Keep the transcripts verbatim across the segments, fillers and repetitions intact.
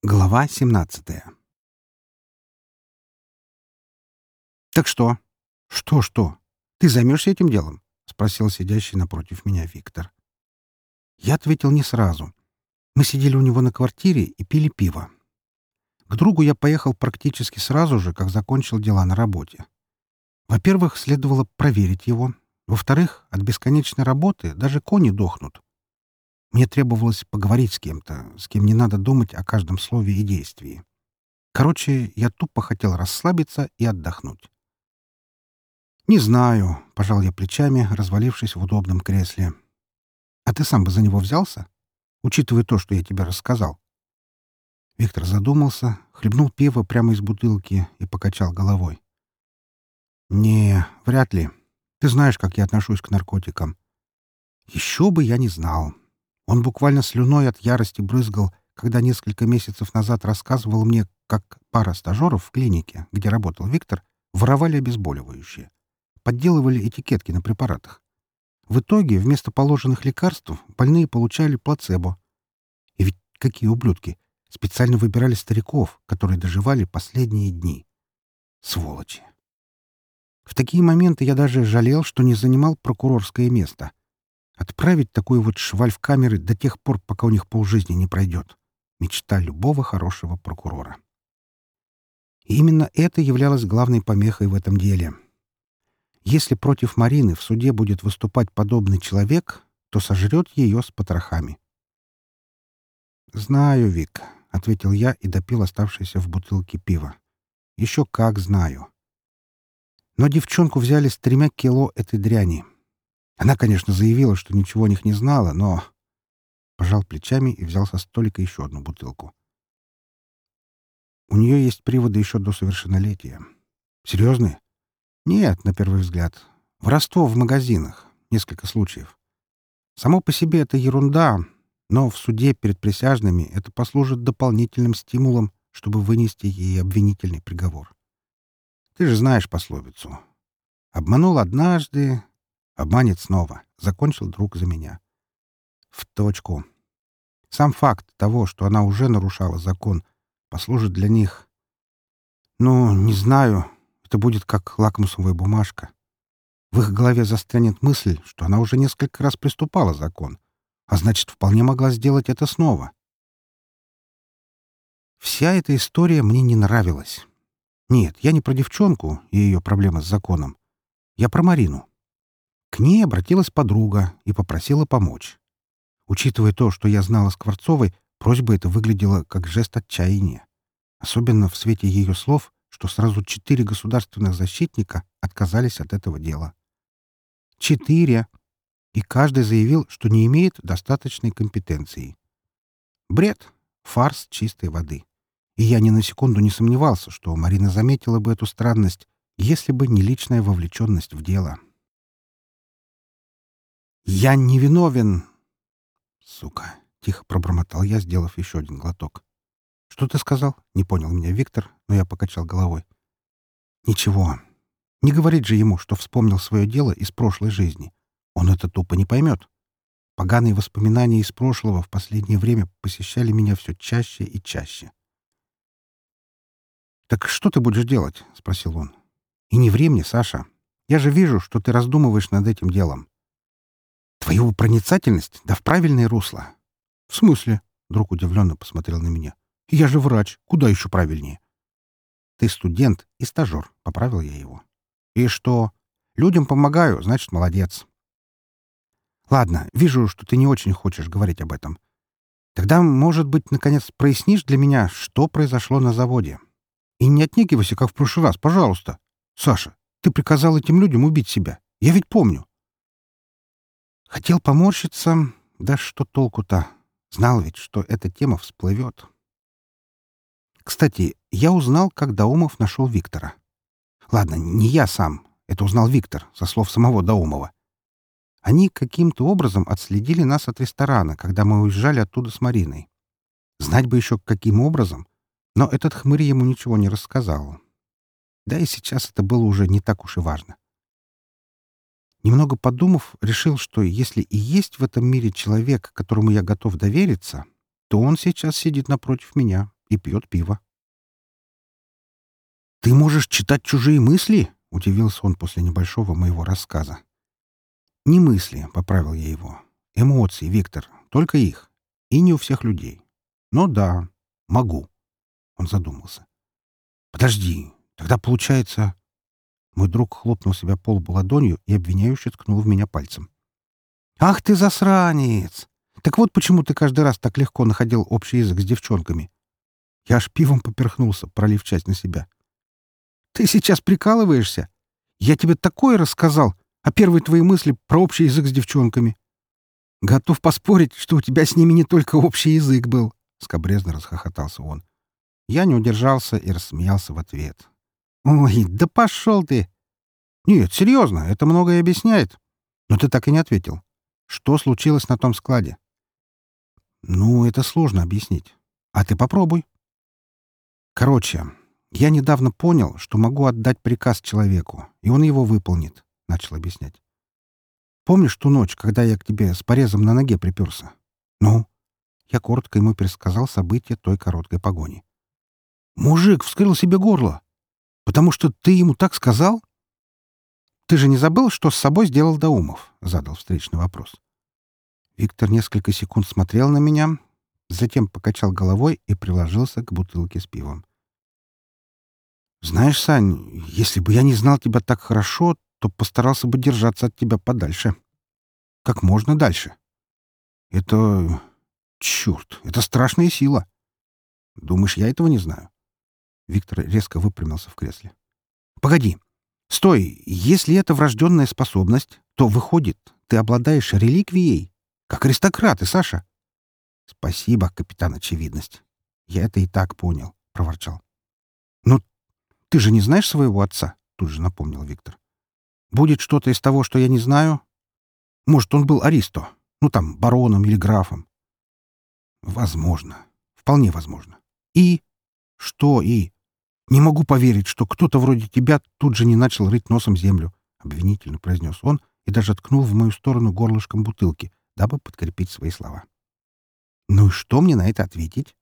Глава семнадцатая. «Так что? Что-что? Ты займешься этим делом?» — спросил сидящий напротив меня Виктор. Я ответил не сразу. Мы сидели у него на квартире и пили пиво. К другу я поехал практически сразу же, как закончил дела на работе. Во-первых, следовало проверить его. Во-вторых, от бесконечной работы даже кони дохнут. Мне требовалось поговорить с кем-то, с кем не надо думать о каждом слове и действии. Короче, я тупо хотел расслабиться и отдохнуть. «Не знаю», — пожал я плечами, развалившись в удобном кресле. «А ты сам бы за него взялся, учитывая то, что я тебе рассказал?» Виктор задумался, хлебнул пиво прямо из бутылки и покачал головой. «Не, вряд ли. Ты знаешь, как я отношусь к наркотикам». «Еще бы я не знал». Он буквально слюной от ярости брызгал, когда несколько месяцев назад рассказывал мне, как пара стажеров в клинике, где работал Виктор, воровали обезболивающие. Подделывали этикетки на препаратах. В итоге вместо положенных лекарств больные получали плацебо. И ведь какие ублюдки! Специально выбирали стариков, которые доживали последние дни. Сволочи! В такие моменты я даже жалел, что не занимал прокурорское место. Отправить такую вот шваль в камеры до тех пор, пока у них полжизни не пройдет. Мечта любого хорошего прокурора. И именно это являлось главной помехой в этом деле. Если против Марины в суде будет выступать подобный человек, то сожрет ее с потрохами. «Знаю, Вик», — ответил я и допил оставшееся в бутылке пива. «Еще как знаю. Но девчонку взяли с тремя кило этой дряни. Она, конечно, заявила, что ничего о них не знала, но...» Пожал плечами и взял со столика еще одну бутылку. «У нее есть приводы еще до совершеннолетия. Серьезные?» «Нет, на первый взгляд. Воровство в магазинах. Несколько случаев. Само по себе это ерунда, но в суде перед присяжными это послужит дополнительным стимулом, чтобы вынести ей обвинительный приговор. Ты же знаешь пословицу. Обманул однажды, обманет снова. Закончил друг за меня. В точку. Сам факт того, что она уже нарушала закон, послужит для них... Ну, не знаю, это будет как лакмусовая бумажка. В их голове застрянет мысль, что она уже несколько раз приступала закон, а значит, вполне могла сделать это снова. Вся эта история мне не нравилась. Нет, я не про девчонку и ее проблемы с законом. Я про Марину. К ней обратилась подруга и попросила помочь. Учитывая то, что я знала Скворцовой, просьба эта выглядела как жест отчаяния. Особенно в свете ее слов, что сразу четыре государственных защитника отказались от этого дела. Четыре. И каждый заявил, что не имеет достаточной компетенции. Бред. Фарс чистой воды. И я ни на секунду не сомневался, что Марина заметила бы эту странность, если бы не личная вовлеченность в дело. «Я не виновен!» «Сука!» — тихо пробормотал я, сделав еще один глоток. «Что ты сказал?» — не понял меня Виктор, но я покачал головой. «Ничего. Не говорить же ему, что вспомнил свое дело из прошлой жизни. Он это тупо не поймет. Поганые воспоминания из прошлого в последнее время посещали меня все чаще и чаще». «Так что ты будешь делать?» — спросил он. «И не ври мне, Саша. Я же вижу, что ты раздумываешь над этим делом. Твою проницательность да в правильное русло». «В смысле?» — друг удивленно посмотрел на меня. «Я же врач. Куда еще правильнее?» «Ты студент и стажер», — поправил я его. «И что? Людям помогаю, значит, молодец». «Ладно, вижу, что ты не очень хочешь говорить об этом. Тогда, может быть, наконец прояснишь для меня, что произошло на заводе. И не отнекивайся, как в прошлый раз, пожалуйста. Саша, ты приказал этим людям убить себя. Я ведь помню». Хотел поморщиться, да что толку-то? Знал ведь, что эта тема всплывет. Кстати, я узнал, как Даумов нашел Виктора. Ладно, не я сам. Это узнал Виктор, со слов самого Даумова. Они каким-то образом отследили нас от ресторана, когда мы уезжали оттуда с Мариной. Знать бы еще, каким образом. Но этот хмырь ему ничего не рассказал. Да и сейчас это было уже не так уж и важно. Немного подумав, решил, что если и есть в этом мире человек, которому я готов довериться, то он сейчас сидит напротив меня и пьет пиво. «Ты можешь читать чужие мысли?» — удивился он после небольшого моего рассказа. «Не мысли», — поправил я его. «Эмоции, Виктор, только их. И не у всех людей. Но да, могу». Он задумался. «Подожди, тогда получается...» Мой друг хлопнул себя по лбу ладонью и обвиняюще ткнул в меня пальцем. «Ах ты засранец! Так вот почему ты каждый раз так легко находил общий язык с девчонками. Я аж пивом поперхнулся, пролив часть на себя. Ты сейчас прикалываешься? Я тебе такое рассказал, а первые твои мысли про общий язык с девчонками. Готов поспорить, что у тебя с ними не только общий язык был. Скабрезно расхохотался он. Я не удержался и рассмеялся в ответ. «Ой, да пошел ты!» «Нет, серьезно, это многое объясняет. Но ты так и не ответил. Что случилось на том складе?» «Ну, это сложно объяснить. А ты попробуй». «Короче, я недавно понял, что могу отдать приказ человеку, и он его выполнит», — начал объяснять. «Помнишь ту ночь, когда я к тебе с порезом на ноге приперся?» «Ну?» Я коротко ему пересказал события той короткой погони. «Мужик вскрыл себе горло! Потому что ты ему так сказал?» «Ты же не забыл, что с собой сделал Даумов?» — задал встречный вопрос. Виктор несколько секунд смотрел на меня, затем покачал головой и приложился к бутылке с пивом. «Знаешь, Сань, если бы я не знал тебя так хорошо, то постарался бы держаться от тебя подальше. Как можно дальше. Это... Черт, это страшная сила. Думаешь, я этого не знаю?» Виктор резко выпрямился в кресле. «Погоди. Стой. Если это врожденная способность, то, выходит, ты обладаешь реликвией, как аристократы, Саша». «Спасибо, капитан Очевидность. Я это и так понял», — проворчал. «Ну, ты же не знаешь своего отца?» — тут же напомнил Виктор. «Будет что-то из того, что я не знаю? Может, он был аристо, ну там, бароном или графом?» «Возможно. Вполне возможно. И? Что и? Не могу поверить, что кто-то вроде тебя тут же не начал рыть носом землю», — обвинительно произнес он и даже ткнул в мою сторону горлышком бутылки, дабы подкрепить свои слова. «Ну и что мне на это ответить?»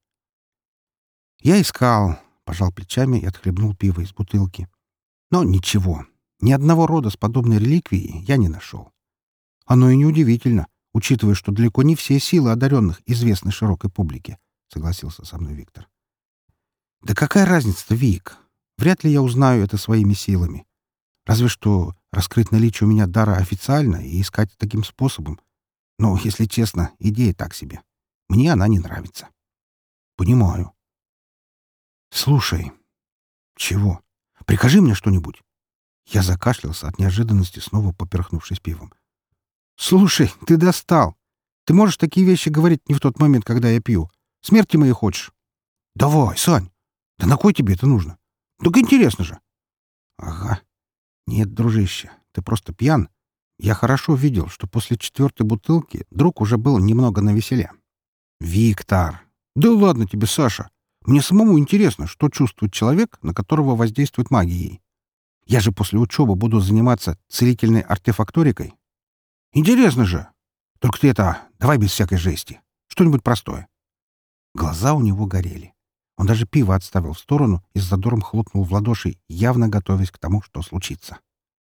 «Я искал», — пожал плечами и отхлебнул пиво из бутылки. «Но ничего, ни одного рода с подобной реликвией я не нашел. Оно и неудивительно, учитывая, что далеко не все силы одаренных известны широкой публике», — согласился со мной Виктор. «Да какая разница-то, Вик? Вряд ли я узнаю это своими силами. Разве что раскрыть наличие у меня дара официально и искать таким способом. Но, если честно, идея так себе. Мне она не нравится». «Понимаю». «Слушай». «Чего? Прикажи мне что-нибудь». Я закашлялся от неожиданности, снова поперхнувшись пивом. «Слушай, ты достал. Ты можешь такие вещи говорить не в тот момент, когда я пью. Смерти моей хочешь?» «Давай, Сань. Да на кой тебе это нужно? Так интересно же». «Ага. Нет, дружище, ты просто пьян. Я хорошо видел, что после четвертой бутылки друг уже был немного навеселе». «Виктор! Да ладно тебе, Саша. Мне самому интересно, что чувствует человек, на которого воздействует магией. Я же после учебы буду заниматься целительной артефакторикой. Интересно же. Только ты это, давай без всякой жести. Что-нибудь простое». Глаза у него горели. Он даже пиво отставил в сторону и с задором хлопнул в ладоши, явно готовясь к тому, что случится.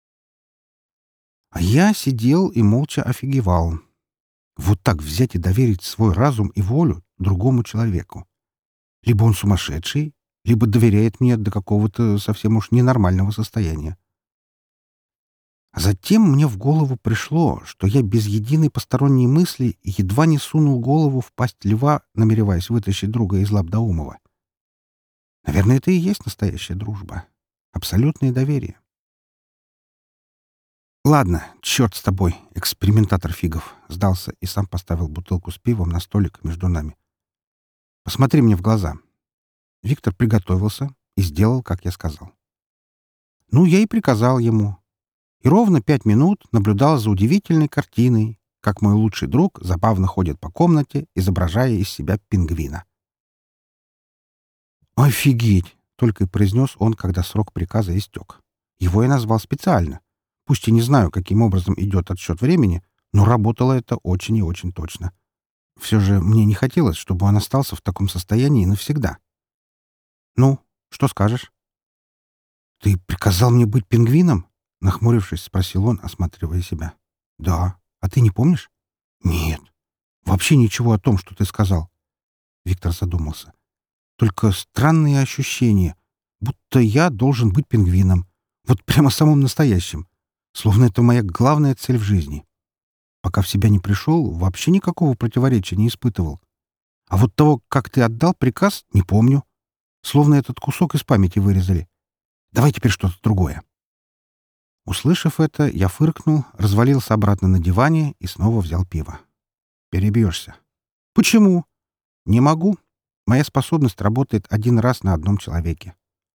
А я сидел и молча офигевал. Вот так взять и доверить свой разум и волю другому человеку. Либо он сумасшедший, либо доверяет мне до какого-то совсем уж ненормального состояния. А затем мне в голову пришло, что я без единой посторонней мысли едва не сунул голову в пасть льва, намереваясь вытащить друга из лап Даумова. Наверное, это и есть настоящая дружба. Абсолютное доверие. «Ладно, черт с тобой, экспериментатор фигов», — сдался и сам поставил бутылку с пивом на столик между нами. «Посмотри мне в глаза». Виктор приготовился и сделал, как я сказал. Ну, я и приказал ему. И ровно пять минут наблюдал за удивительной картиной, как мой лучший друг забавно ходит по комнате, изображая из себя пингвина. «Офигеть!» — только и произнес он, когда срок приказа истек. Его я назвал специально. Пусть и не знаю, каким образом идет отсчет времени, но работало это очень и очень точно. Все же мне не хотелось, чтобы он остался в таком состоянии навсегда. «Ну, что скажешь?» «Ты приказал мне быть пингвином?» — нахмурившись, спросил он, осматривая себя. «Да. А ты не помнишь?» «Нет. Вообще ничего о том, что ты сказал». Виктор задумался. «Только странные ощущения, будто я должен быть пингвином. Вот прямо самым настоящим. Словно это моя главная цель в жизни. Пока в себя не пришел, вообще никакого противоречия не испытывал. А вот того, как ты отдал приказ, не помню. Словно этот кусок из памяти вырезали. Давай теперь что-то другое». Услышав это, я фыркнул, развалился обратно на диване и снова взял пиво. «Перебьешься». «Почему?» «Не могу. Моя способность работает один раз на одном человеке».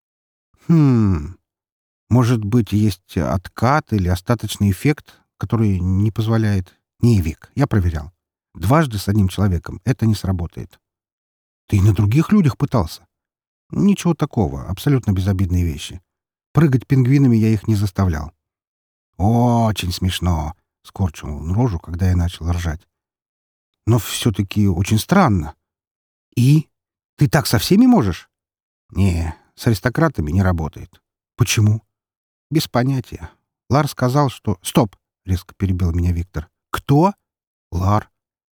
«Хм... Может быть, есть откат или остаточный эффект, который не позволяет...» «Не, Вик, я проверял. Дважды с одним человеком это не сработает». «Ты и на других людях пытался?» «Ничего такого. Абсолютно безобидные вещи. Прыгать пингвинами я их не заставлял». «Очень смешно», — скорчил он рожу, когда я начал ржать. «Но все-таки очень странно. И? Ты так со всеми можешь?» «Не, с аристократами не работает». «Почему?» «Без понятия. Лар сказал, что...» «Стоп!» — резко перебил меня Виктор. «Кто?» «Лар».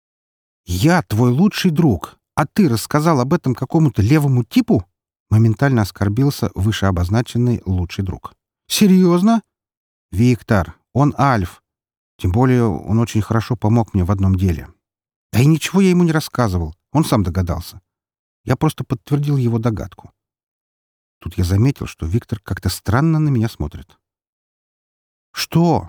«Я твой лучший друг, а ты рассказал об этом какому-то левому типу?» Моментально оскорбился вышеобозначенный лучший друг. «Серьезно?» «Виктор, он Альф. Тем более он очень хорошо помог мне в одном деле. Да и ничего я ему не рассказывал. Он сам догадался. Я просто подтвердил его догадку». Тут я заметил, что Виктор как-то странно на меня смотрит. «Что?»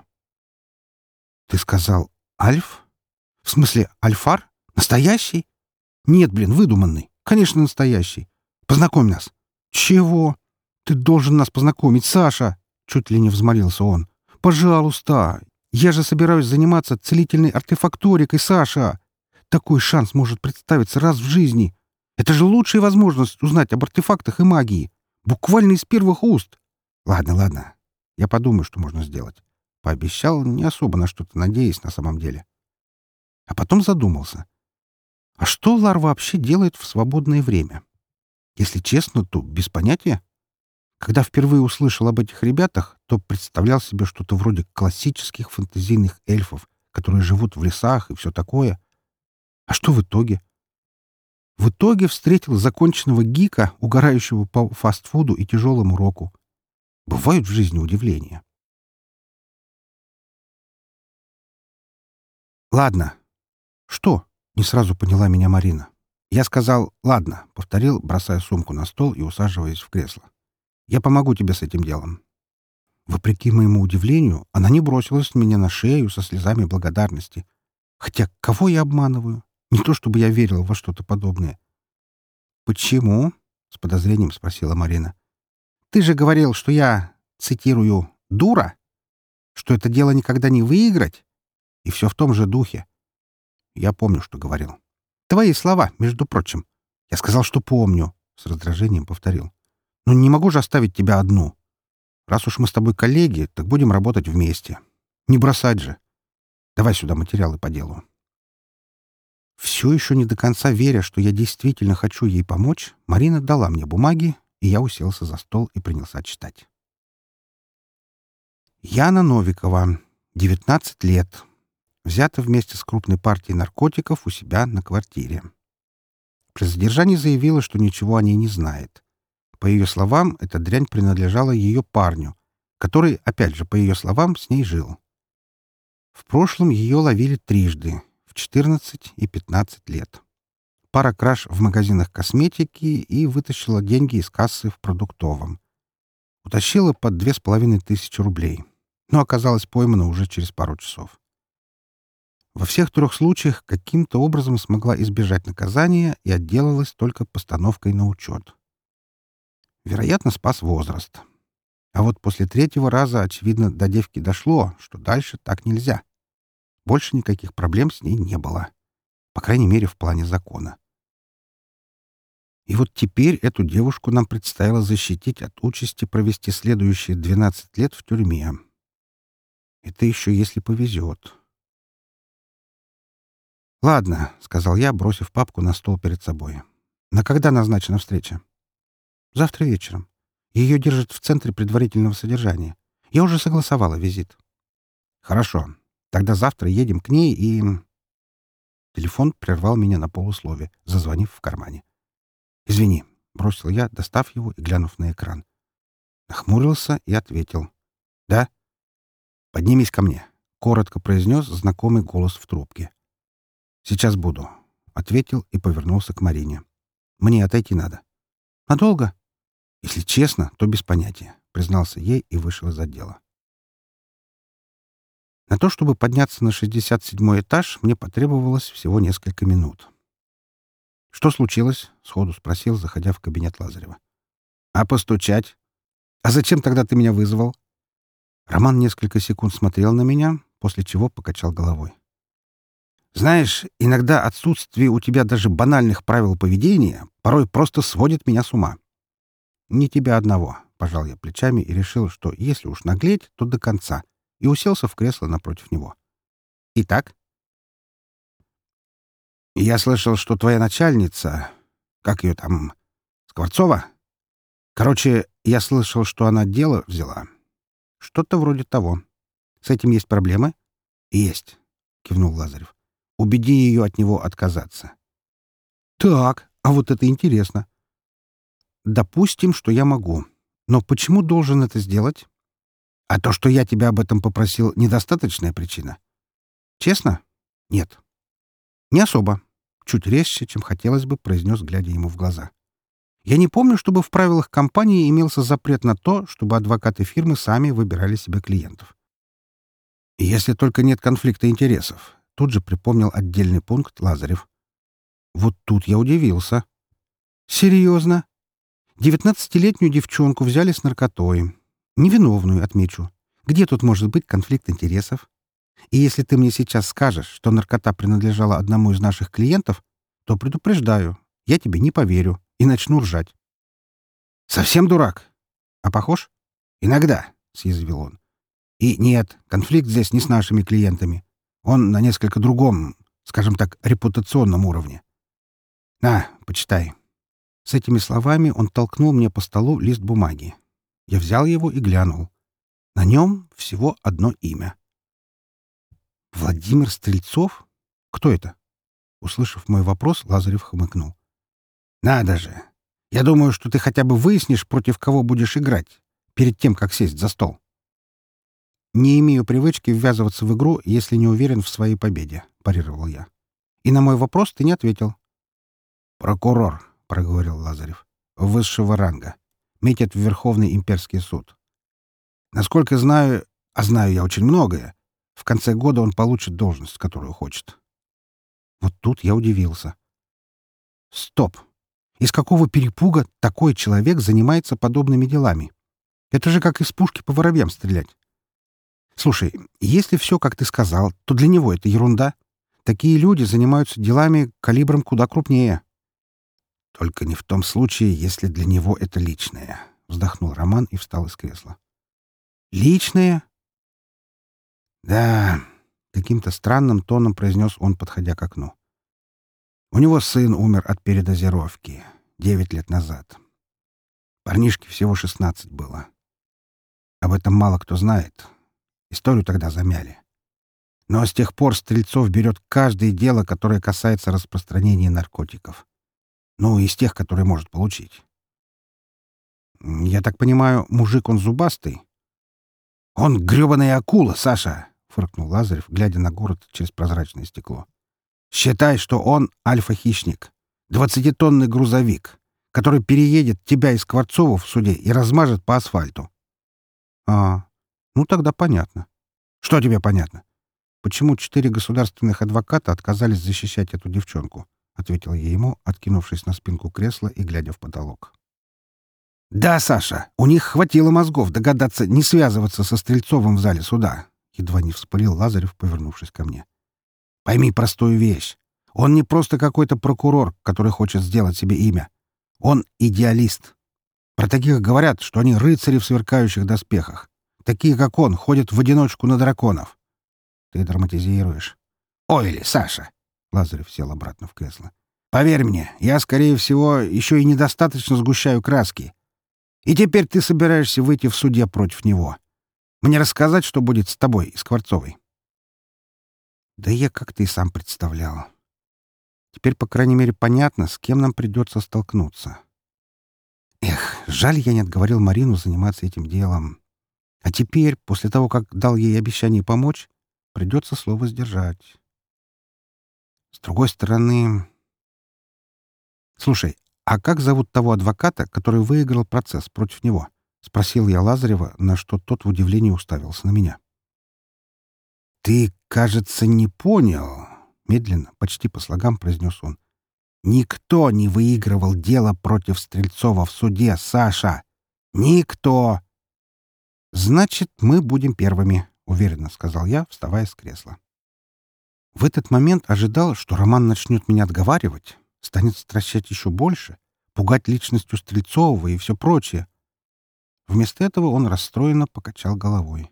«Ты сказал Альф? В смысле, Альфар? Настоящий?» «Нет, блин, выдуманный. Конечно, настоящий. Познакомь нас». «Чего? Ты должен нас познакомить, Саша!» Чуть ли не взмолился он. «Пожалуйста! Я же собираюсь заниматься целительной артефакторикой, Саша! Такой шанс может представиться раз в жизни. Это же лучшая возможность узнать об артефактах и магии. Буквально из первых уст. Ладно, ладно. Я подумаю, что можно сделать». Пообещал, не особо на что-то надеясь на самом деле. А потом задумался. А что Лар вообще делает в свободное время? Если честно, то без понятия. Когда впервые услышал об этих ребятах, то представлял себе что-то вроде классических фэнтезийных эльфов, которые живут в лесах и все такое. А что в итоге? В итоге встретил законченного гика, угорающего по фастфуду и тяжелому уроку. Бывают в жизни удивления. «Ладно». «Что?» — не сразу поняла меня Марина. Я сказал «ладно», — повторил, бросая сумку на стол и усаживаясь в кресло. «Я помогу тебе с этим делом». Вопреки моему удивлению, она не бросилась меня на шею со слезами благодарности. Хотя кого я обманываю? Не то чтобы я верил во что-то подобное. «Почему?» — с подозрением спросила Марина. «Ты же говорил, что я, цитирую, дура? Что это дело никогда не выиграть?» И все в том же духе. Я помню, что говорил. «Твои слова, между прочим». Я сказал, что помню. С раздражением повторил. «Ну не могу же оставить тебя одну. Раз уж мы с тобой коллеги, так будем работать вместе. Не бросать же. Давай сюда материалы по делу». Все еще не до конца веря, что я действительно хочу ей помочь, Марина дала мне бумаги, и я уселся за стол и принялся читать. Яна Новикова, девятнадцать лет. Взята вместе с крупной партией наркотиков у себя на квартире. При задержании заявила, что ничего о ней не знает. По ее словам, эта дрянь принадлежала ее парню, который, опять же, по ее словам, с ней жил. В прошлом ее ловили трижды, в четырнадцать и пятнадцать лет. Пара краж в магазинах косметики и вытащила деньги из кассы в продуктовом. Утащила под две с половиной тысячи рублей, но оказалась поймана уже через пару часов. Во всех трех случаях каким-то образом смогла избежать наказания и отделалась только постановкой на учет. Вероятно, спас возраст. А вот после третьего раза, очевидно, до девки дошло, что дальше так нельзя. Больше никаких проблем с ней не было. По крайней мере, в плане закона. И вот теперь эту девушку нам предстояло защитить от участи провести следующие двенадцать лет в тюрьме. Это еще если повезет. «Ладно», — сказал я, бросив папку на стол перед собой. «На когда назначена встреча?» Завтра вечером. Ее держат в центре предварительного содержания. Я уже согласовала визит. Хорошо. Тогда завтра едем к ней и... Телефон прервал меня на полуслове, зазвонив в кармане. «Извини», — бросил я, достав его и глянув на экран. Нахмурился и ответил. «Да?» «Поднимись ко мне», — коротко произнес знакомый голос в трубке. «Сейчас буду», — ответил и повернулся к Марине. «Мне отойти надо». «Надолго?» «Если честно, то без понятия», — признался ей и вышел из отдела. На то, чтобы подняться на шестьдесят седьмой этаж, мне потребовалось всего несколько минут. «Что случилось?» — сходу спросил, заходя в кабинет Лазарева. «А постучать? А зачем тогда ты меня вызвал?» Роман несколько секунд смотрел на меня, после чего покачал головой. «Знаешь, иногда отсутствие у тебя даже банальных правил поведения порой просто сводит меня с ума». «Не тебя одного», — пожал я плечами и решил, что если уж наглеть, то до конца, и уселся в кресло напротив него. «Итак?» «Я слышал, что твоя начальница... Как ее там? Скворцова? Короче, я слышал, что она дело взяла. Что-то вроде того. С этим есть проблемы?» «Есть», — кивнул Лазарев. «Убеди ее от него отказаться». «Так, а вот это интересно. Допустим, что я могу. Но почему должен это сделать? А то, что я тебя об этом попросил, недостаточная причина? Честно? Нет. Не особо. Чуть резче, чем хотелось бы, произнес, глядя ему в глаза. Я не помню, чтобы в правилах компании имелся запрет на то, чтобы адвокаты фирмы сами выбирали себе клиентов. Если только нет конфликта интересов. Тут же припомнил отдельный пункт Лазарев. Вот тут я удивился. Серьезно? Девятнадцатилетнюю девчонку взяли с наркотой. Невиновную, отмечу. Где тут может быть конфликт интересов? И если ты мне сейчас скажешь, что наркота принадлежала одному из наших клиентов, то предупреждаю, я тебе не поверю и начну ржать. Совсем дурак? А похож? Иногда, — съязвил он. И нет, конфликт здесь не с нашими клиентами. Он на несколько другом, скажем так, репутационном уровне. На, почитай. С этими словами он толкнул мне по столу лист бумаги. Я взял его и глянул. На нем всего одно имя. «Владимир Стрельцов? Кто это?» Услышав мой вопрос, Лазарев хмыкнул. «Надо же! Я думаю, что ты хотя бы выяснишь, против кого будешь играть, перед тем, как сесть за стол». «Не имею привычки ввязываться в игру, если не уверен в своей победе», — парировал я. «И на мой вопрос ты не ответил». «Прокурор», — проговорил Лазарев, — «высшего ранга. Метит в Верховный имперский суд. Насколько знаю, а знаю я очень многое, в конце года он получит должность, которую хочет». Вот тут я удивился. «Стоп! Из какого перепуга такой человек занимается подобными делами? Это же как из пушки по воробьям стрелять. Слушай, если все, как ты сказал, то для него это ерунда. Такие люди занимаются делами калибром куда крупнее». «Только не в том случае, если для него это личное», — вздохнул Роман и встал из кресла. «Личное?» «Да», — каким-то странным тоном произнес он, подходя к окну. «У него сын умер от передозировки девять лет назад. Парнишке всего шестнадцать было. Об этом мало кто знает. Историю тогда замяли. Но с тех пор Стрельцов берет каждое дело, которое касается распространения наркотиков. Ну, из тех, которые может получить. Я так понимаю, мужик он зубастый?» «Он гребаная акула, Саша!» — фыркнул Лазарев, глядя на город через прозрачное стекло. «Считай, что он альфа-хищник, двадцатитонный грузовик, который переедет тебя из Скворцова в суде и размажет по асфальту». «А, ну тогда понятно». «Что тебе понятно?» «Почему четыре государственных адвоката отказались защищать эту девчонку?» — ответил я ему, откинувшись на спинку кресла и глядя в потолок. «Да, Саша, у них хватило мозгов догадаться не связываться со Стрельцовым в зале суда», — едва не вспылил Лазарев, повернувшись ко мне. «Пойми простую вещь. Он не просто какой-то прокурор, который хочет сделать себе имя. Он идеалист. Про таких говорят, что они рыцари в сверкающих доспехах. Такие, как он, ходят в одиночку на драконов». «Ты драматизируешь». «Ой ли, Саша!» — Лазарев сел обратно в кресло. «Поверь мне, я, скорее всего, еще и недостаточно сгущаю краски. И теперь ты собираешься выйти в суде против него. Мне рассказать, что будет с тобой и Скворцовой?» «Да я как-то и сам представлял. Теперь, по крайней мере, понятно, с кем нам придется столкнуться. Эх, жаль, я не отговорил Марину заниматься этим делом. А теперь, после того, как дал ей обещание помочь, придется слово сдержать. С другой стороны... Слушай, а как зовут того адвоката, который выиграл процесс против него?» — спросил я Лазарева, на что тот в удивлении уставился на меня. «Ты, кажется, не понял», — медленно, почти по слогам произнес он. «Никто не выигрывал дело против Стрельцова в суде, Саша! Никто!» «Значит, мы будем первыми», — уверенно сказал я, вставая с кресла. В этот момент ожидал, что Роман начнет меня отговаривать, станет стращать еще больше, пугать личностью Стрельцова и все прочее. Вместо этого он расстроенно покачал головой.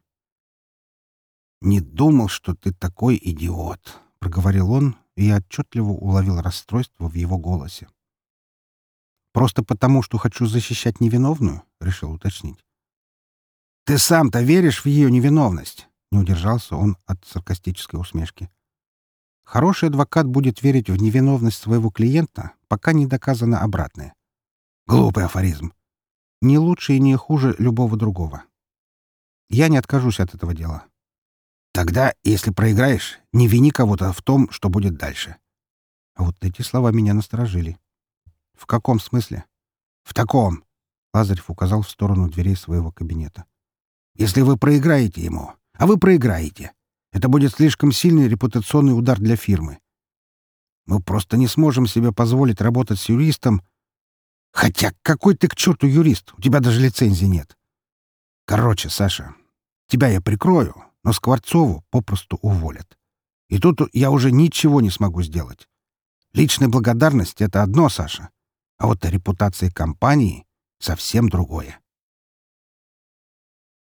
«Не думал, что ты такой идиот», — проговорил он, и я отчетливо уловил расстройство в его голосе. «Просто потому, что хочу защищать невиновную?» — решил уточнить. «Ты сам-то веришь в ее невиновность?» — не удержался он от саркастической усмешки. «Хороший адвокат будет верить в невиновность своего клиента, пока не доказано обратное». «Глупый афоризм. Не лучше и не хуже любого другого. Я не откажусь от этого дела». «Тогда, если проиграешь, не вини кого-то в том, что будет дальше». А вот эти слова меня насторожили. «В каком смысле?» «В таком», — Лазарев указал в сторону дверей своего кабинета. «Если вы проиграете ему, а вы проиграете, это будет слишком сильный репутационный удар для фирмы. Мы просто не сможем себе позволить работать с юристом. Хотя какой ты к черту юрист? У тебя даже лицензии нет. Короче, Саша, тебя я прикрою, но Скворцову попросту уволят. И тут я уже ничего не смогу сделать. Личная благодарность — это одно, Саша, а вот репутация компании — совсем другое».